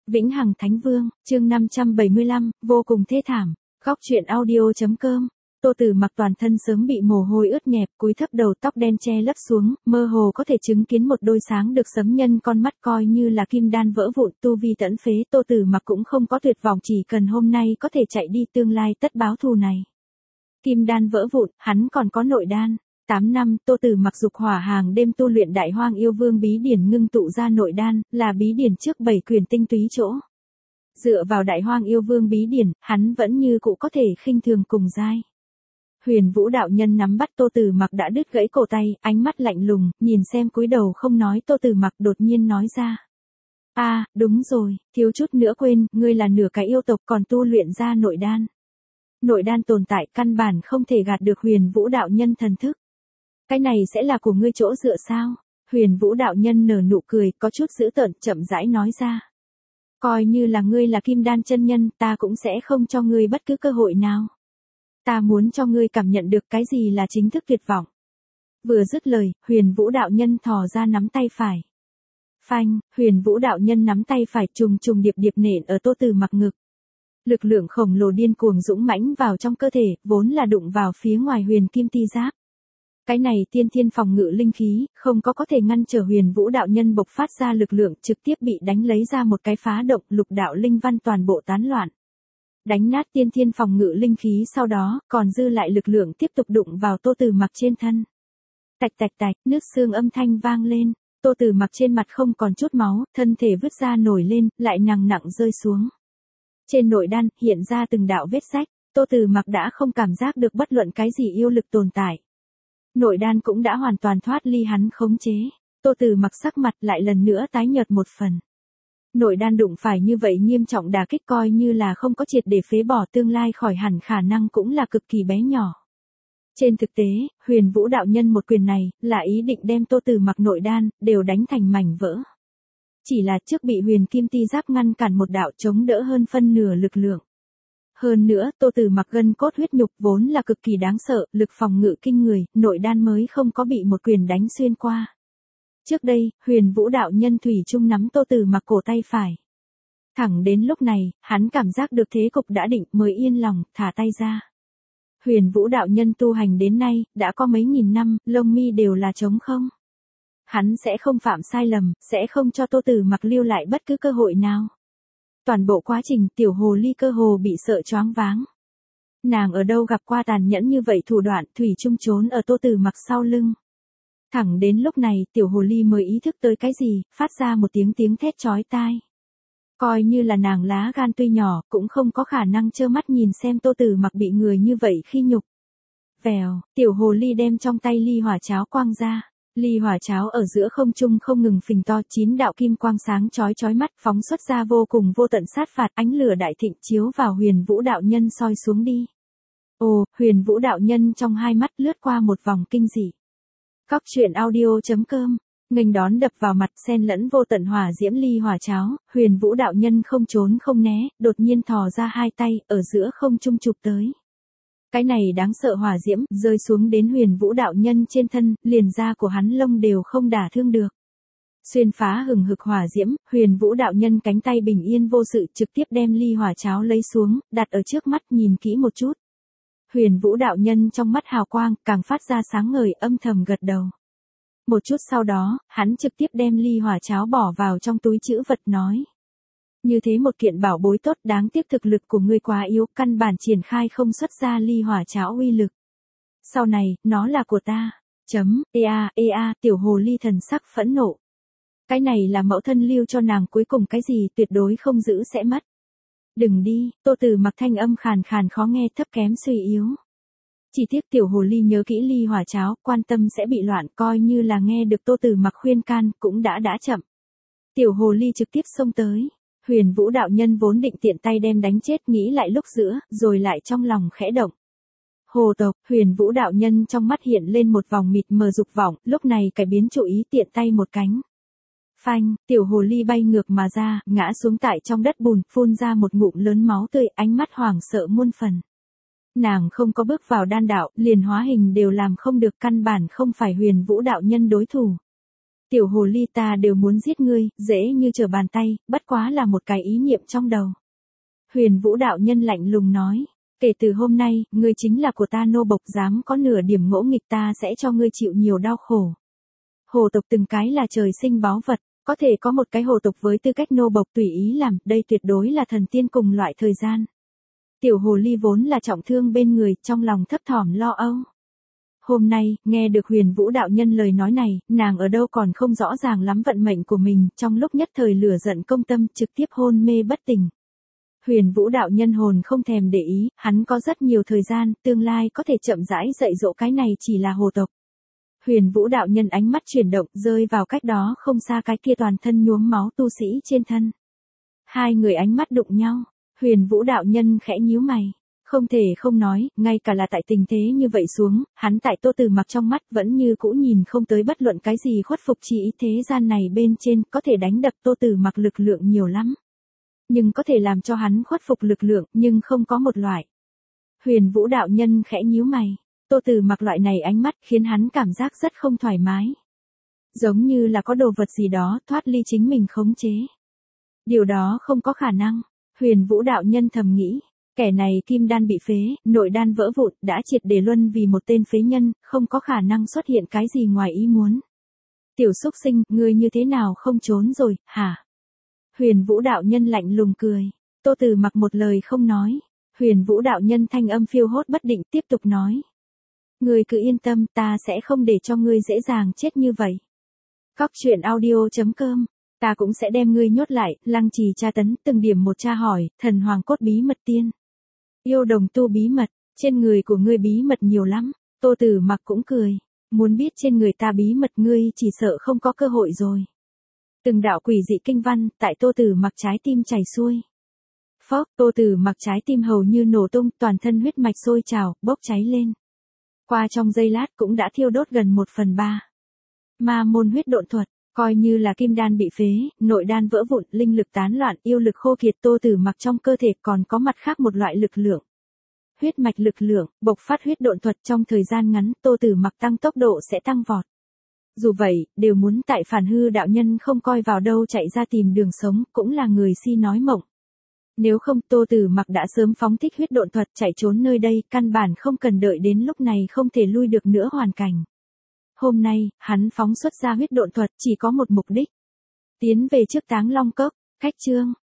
Vĩnh Hằng Thánh Vương, chương 575, vô cùng thê thảm. Góc truyện audio.com. Tô Tử Mặc toàn thân sớm bị mồ hôi ướt nhẹp, cúi thấp đầu, tóc đen che lấp xuống, mơ hồ có thể chứng kiến một đôi sáng được sấm nhân con mắt coi như là kim đan vỡ vụn, tu vi tẫn phế. Tô Tử Mặc cũng không có tuyệt vọng, chỉ cần hôm nay có thể chạy đi, tương lai tất báo thù này. Kim đan vỡ vụn, hắn còn có nội đan. 8 năm, Tô Tử Mặc dục hỏa hàng đêm tu luyện Đại Hoang Yêu Vương bí điển, ngưng tụ ra nội đan, là bí điển trước 7 quyển tinh túy chỗ. Dựa vào Đại Hoang Yêu Vương bí điển, hắn vẫn như cũ có thể khinh thường cùng giai. Huyền Vũ đạo nhân nắm bắt Tô Tử Mặc đã đứt gãy cổ tay, ánh mắt lạnh lùng, nhìn xem cúi đầu không nói Tô Tử Mặc, đột nhiên nói ra. Đúng rồi, thiếu chút nữa quên, ngươi là nửa cái yêu tộc còn tu luyện ra nội đan. Nội đan tồn tại căn bản không thể gạt được Huyền Vũ đạo nhân thần thức. Cái này sẽ là của ngươi chỗ dựa sao? Huyền Vũ đạo nhân nở nụ cười, có chút dữ tợn, chậm rãi nói ra. Coi như là ngươi là kim đan chân nhân, ta cũng sẽ không cho ngươi bất cứ cơ hội nào. Ta muốn cho ngươi cảm nhận được cái gì là chính thức tuyệt vọng. Vừa dứt lời, Huyền Vũ đạo nhân thò ra nắm tay phải. Phanh, Huyền Vũ đạo nhân nắm tay phải trùng trùng điệp điệp nện ở Tô Tử Mặc ngực. Lực lượng khổng lồ điên cuồng dũng mãnh vào trong cơ thể, vốn là đụng vào phía ngoài huyền kim ti giáp. Cái này tiên thiên phòng ngự linh khí, không có thể ngăn trở Huyền Vũ đạo nhân bộc phát ra lực lượng, trực tiếp bị đánh lấy ra một cái phá động, lục đạo linh văn toàn bộ tán loạn. Đánh nát tiên thiên phòng ngự linh khí, sau đó, còn dư lại lực lượng tiếp tục đụng vào Tô Tử Mặc trên thân. Tạch tạch tạch, nước xương âm thanh vang lên, Tô Tử Mặc trên mặt không còn chút máu, thân thể vứt ra nổi lên, lại nặng nặng rơi xuống. Trên nội đan, hiện ra từng đạo vết rách, Tô Tử Mặc đã không cảm giác được bất luận cái gì yêu lực tồn tại. Nội đan cũng đã hoàn toàn thoát ly hắn khống chế. Tô Tử Mặc sắc mặt lại lần nữa tái nhợt một phần. Nội đan đụng phải như vậy nghiêm trọng đả kích, coi như là không có triệt để phế bỏ, tương lai khỏi hẳn khả năng cũng là cực kỳ bé nhỏ. Trên thực tế, Huyền Vũ đạo nhân một quyền này, là ý định đem Tô Tử Mặc nội đan, đều đánh thành mảnh vỡ. Chỉ là trước bị huyền kim ti giáp ngăn cản một đạo, chống đỡ hơn phân nửa lực lượng. Hơn nữa, Tô Tử Mặc gân cốt huyết nhục vốn là cực kỳ đáng sợ, lực phòng ngự kinh người, nội đan mới không có bị một quyền đánh xuyên qua. Trước đây, Huyền Vũ đạo nhân thủy chung nắm Tô Tử Mặc cổ tay phải. Thẳng đến lúc này, hắn cảm giác được thế cục đã định, mới yên lòng, thả tay ra. Huyền Vũ đạo nhân tu hành đến nay, đã có mấy nghìn năm, lông mi đều là trống không. Hắn sẽ không phạm sai lầm, sẽ không cho Tô Tử Mặc lưu lại bất cứ cơ hội nào. Toàn bộ quá trình, tiểu hồ ly cơ hồ bị sợ choáng váng. Nàng ở đâu gặp qua tàn nhẫn như vậy thủ đoạn, thủy chung trốn ở Tô Tử Mặc sau lưng. Thẳng đến lúc này, tiểu hồ ly mới ý thức tới cái gì, phát ra một tiếng thét chói tai. Coi như là nàng lá gan tuy nhỏ, cũng không có khả năng trơ mắt nhìn xem Tô Tử Mặc bị người như vậy khi nhục. Vèo, tiểu hồ ly đem trong tay ly hỏa cháo quang ra. Ly hỏa cháo ở giữa không trung không ngừng phình to, 9 đạo kim quang sáng chói mắt phóng xuất ra vô cùng vô tận sát phạt, ánh lửa đại thịnh chiếu vào Huyền Vũ đạo nhân soi xuống đi. Huyền Vũ đạo nhân trong hai mắt lướt qua một vòng kinh dị. Góc truyện audio.com, nghênh đón đập vào mặt xen lẫn vô tận hỏa diễm ly hỏa cháo, Huyền Vũ đạo nhân không trốn không né, đột nhiên thò ra hai tay, ở giữa không trung chụp tới. Cái này đáng sợ hỏa diễm, rơi xuống đến Huyền Vũ đạo nhân trên thân, liền da của hắn lông đều không đả thương được. Xuyên phá hừng hực hỏa diễm, Huyền Vũ đạo nhân cánh tay bình yên vô sự, trực tiếp đem ly hỏa cháo lấy xuống, đặt ở trước mắt nhìn kỹ một chút. Huyền Vũ đạo nhân trong mắt hào quang, càng phát ra sáng ngời, âm thầm gật đầu. Một chút sau đó, hắn trực tiếp đem ly hỏa cháo bỏ vào trong túi trữ vật, nói. Như thế một kiện bảo bối tốt, đáng tiếc thực lực của ngươi quá yếu, căn bản triển khai không xuất ra ly hỏa cháo uy lực. Sau này, nó là của ta. Tiểu hồ ly thần sắc phẫn nộ. Cái này là mẫu thân lưu cho nàng cuối cùng, cái gì tuyệt đối không giữ sẽ mất. Đừng đi, Tô Tử Mặc thanh âm khàn khàn khó nghe, thấp kém suy yếu. Chỉ tiếc tiểu hồ ly nhớ kỹ ly hỏa cháo, quan tâm sẽ bị loạn, coi như là nghe được Tô Tử Mặc khuyên can, cũng đã chậm. Tiểu hồ ly trực tiếp xông tới. Huyền Vũ đạo nhân vốn định tiện tay đem đánh chết, nghĩ lại lúc giữa, rồi lại trong lòng khẽ động. Hồ tộc, Huyền Vũ đạo nhân trong mắt hiện lên một vòng mịt mờ dục vọng, lúc này cải biến chủ ý, tiện tay một cánh. Phanh, tiểu hồ ly bay ngược mà ra, ngã xuống tại trong đất bùn, phun ra một ngụm lớn máu tươi, ánh mắt hoảng sợ muôn phần. Nàng không có bước vào đan đạo, liền hóa hình đều làm không được, căn bản không phải Huyền Vũ đạo nhân đối thủ. Tiểu hồ ly ta đều muốn giết ngươi, dễ như trở bàn tay, bất quá là một cái ý niệm trong đầu. Huyền Vũ đạo nhân lạnh lùng nói, kể từ hôm nay, ngươi chính là của ta nô bộc, dám có nửa điểm ngỗ nghịch ta sẽ cho ngươi chịu nhiều đau khổ. Hồ tộc từng cái là trời sinh báu vật, có thể có một cái hồ tộc với tư cách nô bộc tùy ý làm, đây tuyệt đối là thần tiên cùng loại thời gian. Tiểu hồ ly vốn là trọng thương bên người, trong lòng thấp thỏm lo âu. Hôm nay, nghe được Huyền Vũ đạo nhân lời nói này, nàng ở đâu còn không rõ ràng lắm vận mệnh của mình, trong lúc nhất thời lửa giận công tâm, trực tiếp hôn mê bất tỉnh. Huyền Vũ đạo nhân hồn không thèm để ý, hắn có rất nhiều thời gian, tương lai có thể chậm rãi dạy dỗ cái này chỉ là hồ tộc. Huyền Vũ đạo nhân ánh mắt chuyển động, rơi vào cách đó không xa cái kia toàn thân nhuốm máu tu sĩ trên thân. Hai người ánh mắt đụng nhau, Huyền Vũ đạo nhân khẽ nhíu mày. Không thể không nói, ngay cả là tại tình thế như vậy xuống, hắn tại Tô Tử Mặc trong mắt vẫn như cũ nhìn không tới bất luận cái gì khuất phục, chỉ thế gian này bên trên có thể đánh đập Tô Tử Mặc lực lượng nhiều lắm. Nhưng có thể làm cho hắn khuất phục lực lượng, nhưng không có một loại. Huyền Vũ đạo nhân khẽ nhíu mày, Tô Tử Mặc loại này ánh mắt khiến hắn cảm giác rất không thoải mái. Giống như là có đồ vật gì đó thoát ly chính mình khống chế. Điều đó không có khả năng, Huyền Vũ đạo nhân thầm nghĩ. Kẻ này kim đan bị phế, nội đan vỡ vụn, đã triệt để luân vì một tên phế nhân, không có khả năng xuất hiện cái gì ngoài ý muốn. Tiểu xúc sinh, ngươi như thế nào không trốn rồi, hả? Huyền Vũ đạo nhân lạnh lùng cười. Tô Tử Mặc một lời không nói. Huyền Vũ đạo nhân thanh âm phiêu hốt bất định tiếp tục nói. Ngươi cứ yên tâm, ta sẽ không để cho ngươi dễ dàng chết như vậy. Cóc truyện audio.com, ta cũng sẽ đem ngươi nhốt lại, lăng trì tra tấn, từng điểm một tra hỏi, thần hoàng cốt bí mật tiên. Yêu đồng tu bí mật, trên người của ngươi bí mật nhiều lắm. Tô Tử Mặc cũng cười, muốn biết trên người ta bí mật ngươi chỉ sợ không có cơ hội rồi. Từng đạo quỷ dị kinh văn, tại Tô Tử Mặc trái tim chảy xuôi. Phốc, Tô Tử Mặc trái tim hầu như nổ tung, toàn thân huyết mạch sôi trào, bốc cháy lên. Qua trong giây lát cũng đã thiêu đốt gần 1/3. Ma môn huyết độn thuật, coi như là kim đan bị phế, nội đan vỡ vụn, linh lực tán loạn, yêu lực khô kiệt, Tô Tử Mặc trong cơ thể còn có mặt khác một loại lực lượng. Huyết mạch lực lượng, bộc phát huyết độn thuật trong thời gian ngắn, Tô Tử Mặc tăng tốc độ sẽ tăng vọt. Dù vậy, đều muốn tại Phản Hư đạo nhân không coi vào đâu chạy ra tìm đường sống, cũng là người si nói mộng. Nếu không Tô Tử Mặc đã sớm phóng thích huyết độn thuật chạy trốn nơi đây, căn bản không cần đợi đến lúc này không thể lui được nữa hoàn cảnh. Hôm nay, hắn phóng xuất ra huyết độn thuật chỉ có một mục đích. Tiến về trước Táng Long Cốc, khách chương.